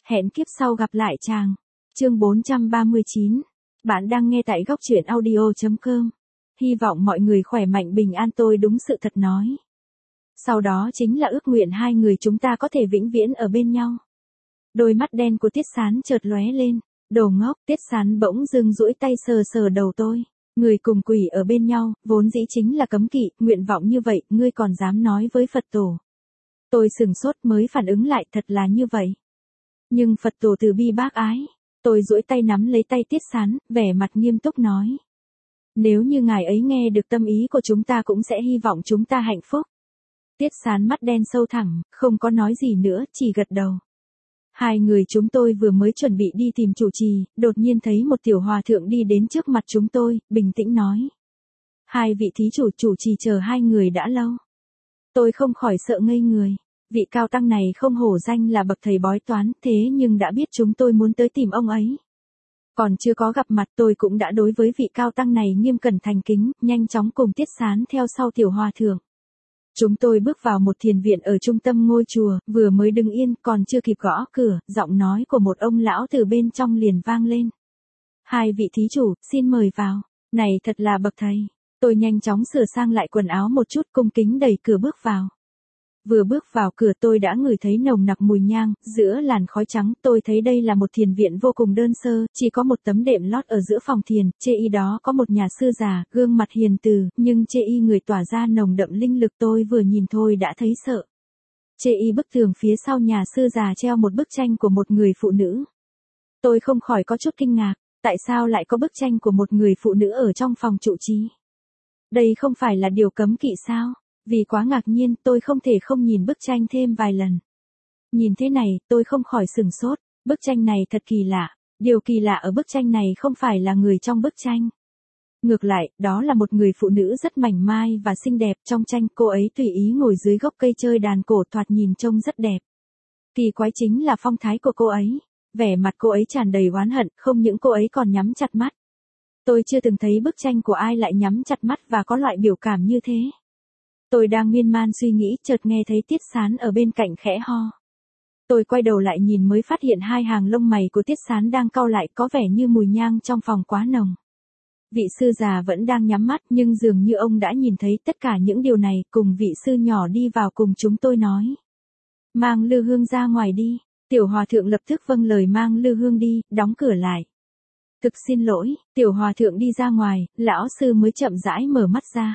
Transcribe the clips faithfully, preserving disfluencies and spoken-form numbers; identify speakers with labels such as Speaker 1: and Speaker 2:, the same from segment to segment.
Speaker 1: Hẹn kiếp sau gặp lại chàng. Chương bốn trăm ba mươi chín. Bạn đang nghe tại góc truyện audio chấm com. Hy vọng mọi người khỏe mạnh bình an, tôi đúng sự thật nói. Sau đó chính là ước nguyện hai người chúng ta có thể vĩnh viễn ở bên nhau. Đôi mắt đen của Tiết Sán chợt lóe lên. Đồ ngốc, Tiết Sán bỗng dưng duỗi tay sờ sờ đầu tôi. Người cùng quỷ ở bên nhau, vốn dĩ chính là cấm kỵ, nguyện vọng như vậy, ngươi còn dám nói với Phật tổ. Tôi sừng sốt mới phản ứng lại, thật là như vậy. Nhưng Phật tổ từ bi bác ái. Tôi duỗi tay nắm lấy tay Tiết Sán, vẻ mặt nghiêm túc nói. Nếu như ngài ấy nghe được tâm ý của chúng ta cũng sẽ hy vọng chúng ta hạnh phúc. Tiết Sán mắt đen sâu thẳm, không có nói gì nữa, chỉ gật đầu. Hai người chúng tôi vừa mới chuẩn bị đi tìm chủ trì, đột nhiên thấy một tiểu hòa thượng đi đến trước mặt chúng tôi, bình tĩnh nói. Hai vị thí chủ chủ trì chờ hai người đã lâu. Tôi không khỏi sợ ngây người. Vị cao tăng này không hổ danh là bậc thầy bói toán, thế nhưng đã biết chúng tôi muốn tới tìm ông ấy. Còn chưa có gặp mặt tôi cũng đã đối với vị cao tăng này nghiêm cẩn thành kính, nhanh chóng cùng Tiết Sán theo sau tiểu hòa thượng. Chúng tôi bước vào một thiền viện ở trung tâm ngôi chùa, vừa mới đứng yên, còn chưa kịp gõ cửa, giọng nói của một ông lão từ bên trong liền vang lên. Hai vị thí chủ, xin mời vào. Này thật là bậc thầy. Tôi nhanh chóng sửa sang lại quần áo một chút, cung kính đẩy cửa bước vào. Vừa bước vào cửa tôi đã ngửi thấy nồng nặc mùi nhang, giữa làn khói trắng tôi thấy đây là một thiền viện vô cùng đơn sơ, chỉ có một tấm đệm lót ở giữa phòng thiền, chê y đó có một nhà sư già, gương mặt hiền từ, nhưng chê y người tỏa ra nồng đậm linh lực, tôi vừa nhìn thôi đã thấy sợ. Chê y bức tường phía sau nhà sư già treo một bức tranh của một người phụ nữ. Tôi không khỏi có chút kinh ngạc, tại sao lại có bức tranh của một người phụ nữ ở trong phòng trụ trì? Đây không phải là điều cấm kỵ sao? Vì quá ngạc nhiên, tôi không thể không nhìn bức tranh thêm vài lần. Nhìn thế này, tôi không khỏi sửng sốt, bức tranh này thật kỳ lạ. Điều kỳ lạ ở bức tranh này không phải là người trong bức tranh. Ngược lại, đó là một người phụ nữ rất mảnh mai và xinh đẹp. Trong tranh, cô ấy tùy ý ngồi dưới gốc cây chơi đàn cổ, thoạt nhìn trông rất đẹp. Kỳ quái chính là phong thái của cô ấy. Vẻ mặt cô ấy tràn đầy oán hận, không những cô ấy còn nhắm chặt mắt. Tôi chưa từng thấy bức tranh của ai lại nhắm chặt mắt và có loại biểu cảm như thế. Tôi đang miên man suy nghĩ, chợt nghe thấy Tiết Sán ở bên cạnh khẽ ho. Tôi quay đầu lại nhìn mới phát hiện hai hàng lông mày của Tiết Sán đang cau lại, có vẻ như mùi nhang trong phòng quá nồng. Vị sư già vẫn đang nhắm mắt, nhưng dường như ông đã nhìn thấy tất cả những điều này, cùng vị sư nhỏ đi vào cùng chúng tôi nói. Mang lư hương ra ngoài đi. Tiểu hòa thượng lập tức vâng lời mang lư hương đi, đóng cửa lại. Thực xin lỗi, tiểu hòa thượng đi ra ngoài, lão sư mới chậm rãi mở mắt ra.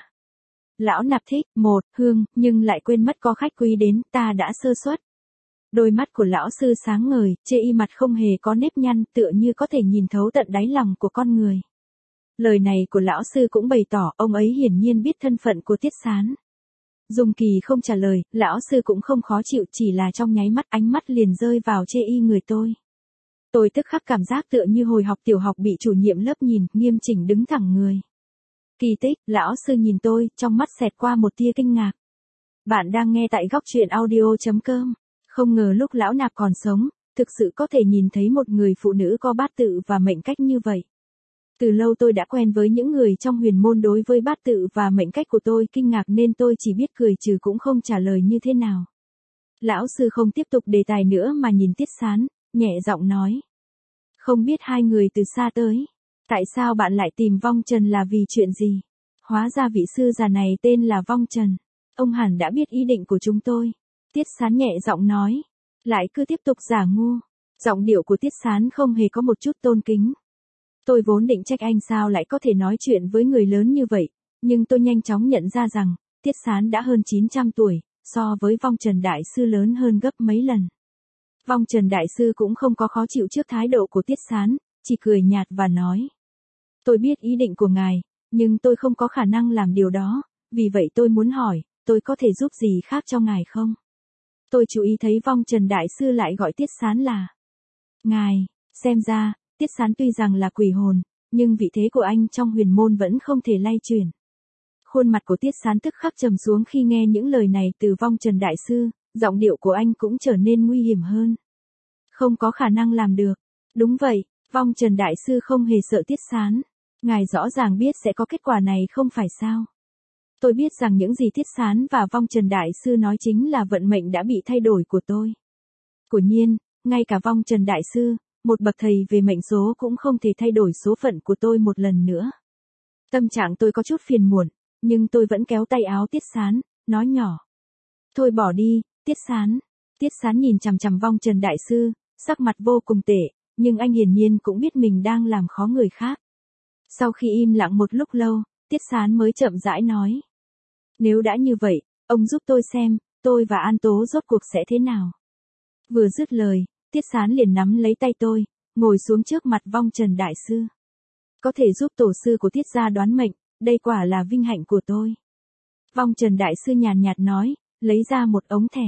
Speaker 1: Lão nạp thích, một, hương, nhưng lại quên mất có khách quý đến, ta đã sơ suất. Đôi mắt của lão sư sáng ngời, chê y mặt không hề có nếp nhăn, tựa như có thể nhìn thấu tận đáy lòng của con người. Lời này của lão sư cũng bày tỏ, ông ấy hiển nhiên biết thân phận của Tiết Sán. Dung Kỳ không trả lời, lão sư cũng không khó chịu, chỉ là trong nháy mắt ánh mắt liền rơi vào chê y người tôi. Tôi tức khắc cảm giác tựa như hồi học tiểu học bị chủ nhiệm lớp nhìn, nghiêm chỉnh đứng thẳng người. Kỳ tích, lão sư nhìn tôi, trong mắt xẹt qua một tia kinh ngạc. Bạn đang nghe tại góc truyện audio chấm com. Không ngờ lúc lão nạp còn sống, thực sự có thể nhìn thấy một người phụ nữ có bát tự và mệnh cách như vậy. Từ lâu tôi đã quen với những người trong huyền môn đối với bát tự và mệnh cách của tôi kinh ngạc nên tôi chỉ biết cười trừ cũng không trả lời như thế nào. Lão sư không tiếp tục đề tài nữa mà nhìn Tiết Sán, nhẹ giọng nói. Không biết hai người từ xa tới. Tại sao bạn lại tìm Vong Trần là vì chuyện gì? Hóa ra vị sư già này tên là Vong Trần. Ông hẳn đã biết ý định của chúng tôi. Tiết Sán nhẹ giọng nói. Lại cứ tiếp tục giả ngu. Giọng điệu của Tiết Sán không hề có một chút tôn kính. Tôi vốn định trách anh sao lại có thể nói chuyện với người lớn như vậy. Nhưng tôi nhanh chóng nhận ra rằng, Tiết Sán đã hơn chín trăm tuổi, so với Vong Trần Đại Sư lớn hơn gấp mấy lần. Vong Trần Đại Sư cũng không có khó chịu trước thái độ của Tiết Sán, chỉ cười nhạt và nói. Tôi biết ý định của ngài, nhưng tôi không có khả năng làm điều đó, vì vậy tôi muốn hỏi, tôi có thể giúp gì khác cho ngài không? Tôi chú ý thấy Vong Trần Đại Sư lại gọi Tiết Sán là ngài, xem ra, Tiết Sán tuy rằng là quỷ hồn, nhưng vị thế của anh trong huyền môn vẫn không thể lay chuyển. Khuôn mặt của Tiết Sán tức khắc trầm xuống khi nghe những lời này từ Vong Trần Đại Sư, giọng điệu của anh cũng trở nên nguy hiểm hơn. Không có khả năng làm được. Đúng vậy, Vong Trần Đại Sư không hề sợ Tiết Sán. Ngài rõ ràng biết sẽ có kết quả này không phải sao? Tôi biết rằng những gì Tiết Sán và Vong Trần Đại Sư nói chính là vận mệnh đã bị thay đổi của tôi. Quả nhiên, ngay cả vong trần đại sư, một bậc thầy về mệnh số cũng không thể thay đổi số phận của tôi một lần nữa. Tâm trạng tôi có chút phiền muộn, nhưng tôi vẫn kéo tay áo Tiết Sán, nói nhỏ. Thôi bỏ đi, Tiết Sán. Tiết Sán nhìn chằm chằm vong trần đại sư, sắc mặt vô cùng tệ, nhưng anh hiển nhiên cũng biết mình đang làm khó người khác. Sau khi im lặng một lúc lâu, Tiết Sán mới chậm rãi nói. Nếu đã như vậy, ông giúp tôi xem, tôi và An Tố rốt cuộc sẽ thế nào. Vừa dứt lời, Tiết Sán liền nắm lấy tay tôi, ngồi xuống trước mặt vong trần đại sư. Có thể giúp tổ sư của Tiết gia đoán mệnh, đây quả là vinh hạnh của tôi. Vong trần đại sư nhàn nhạt nói, lấy ra một ống thẻ.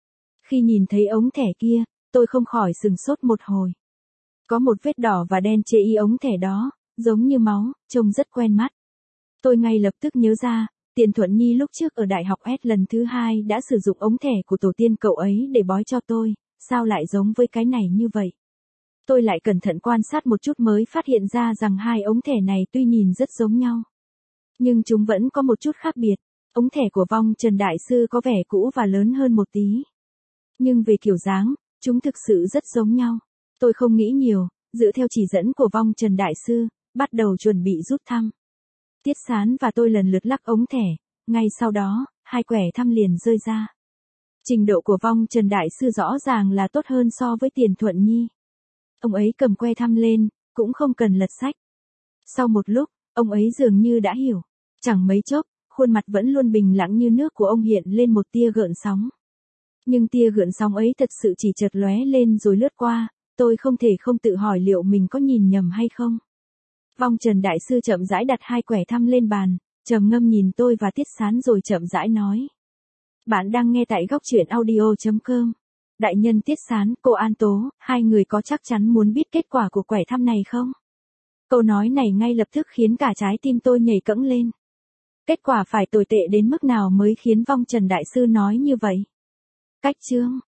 Speaker 1: Khi nhìn thấy ống thẻ kia, tôi không khỏi sừng sốt một hồi. Có một vết đỏ và đen trên y ống thẻ đó, giống như máu, trông rất quen mắt. Tôi ngay lập tức nhớ ra, Tiền Thuận Nhi lúc trước ở đại học S lần thứ hai đã sử dụng ống thẻ của tổ tiên cậu ấy để bói cho tôi, sao lại giống với cái này như vậy? Tôi lại cẩn thận quan sát một chút mới phát hiện ra rằng hai ống thẻ này tuy nhìn rất giống nhau, nhưng chúng vẫn có một chút khác biệt. Ống thẻ của vong trần đại sư có vẻ cũ và lớn hơn một tí. Nhưng về kiểu dáng, chúng thực sự rất giống nhau. Tôi không nghĩ nhiều, dựa theo chỉ dẫn của vong trần đại sư, bắt đầu chuẩn bị rút thăm. Tiết Sán và tôi lần lượt lắc ống thẻ, ngay sau đó, hai quẻ thăm liền rơi ra. Trình độ của vong trần đại sư rõ ràng là tốt hơn so với Tiền Thuận Nhi. Ông ấy cầm que thăm lên, cũng không cần lật sách. Sau một lúc, ông ấy dường như đã hiểu. Chẳng mấy chốc, khuôn mặt vẫn luôn bình lặng như nước của ông hiện lên một tia gợn sóng. Nhưng tia gợn sóng ấy thật sự chỉ chợt lóe lên rồi lướt qua, tôi không thể không tự hỏi liệu mình có nhìn nhầm hay không. Vong trần đại sư chậm rãi đặt hai quẻ thăm lên bàn, trầm ngâm nhìn tôi và Tiết Sán rồi chậm rãi nói. Bạn đang nghe tại góc truyện audio chấm com. Đại nhân Tiết Sán, cô An Tố, hai người có chắc chắn muốn biết kết quả của quẻ thăm này không? Câu nói này ngay lập tức khiến cả trái tim tôi nhảy cẫng lên. Kết quả phải tồi tệ đến mức nào mới khiến vong trần đại sư nói như vậy? Cách chương